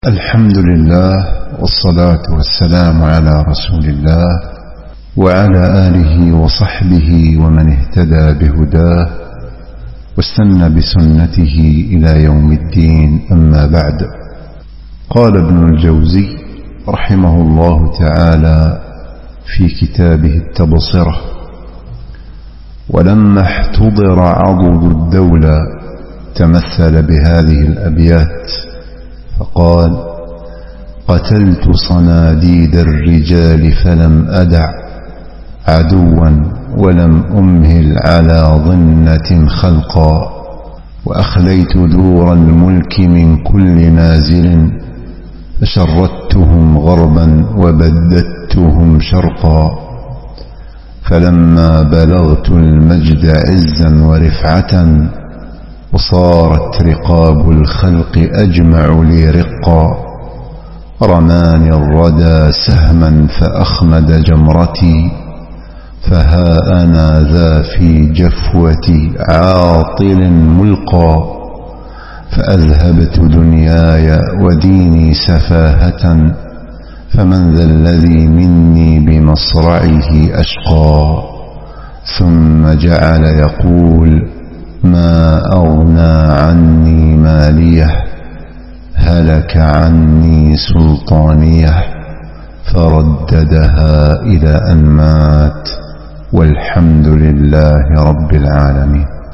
الحمد لله والصلاة والسلام على رسول الله وعلى آله وصحبه ومن اهتدى بهداه واستنى بسنته إلى يوم الدين. أما بعد، قال ابن الجوزي رحمه الله تعالى في كتابه التبصرة: ولما احتضر عضد الدولة تمثل بهذه الأبيات فقال: قتلت صناديد الرجال فلم أدع عدوا ولم أمهل على ضنة خلقا، وأخليت دور الملك من كل نازل فشردتهم غربا وبددتهم شرقا، فلما بلغت المجد عزا ورفعة وصارت رقاب الخلق أجمع لي رقا، رماني الردى سهما فأخمد جمرتي، فها أنا ذا في جفوتي عاطل ملقى، فأذهبت دنياي وديني سفاهة، فمن ذا الذي مني بمصرعه أشقى. ثم جعل يقول: ما أغنى عني ماليه، هلك عني سلطانيه، فرددها إلى أن مات، والحمد لله رب العالمين.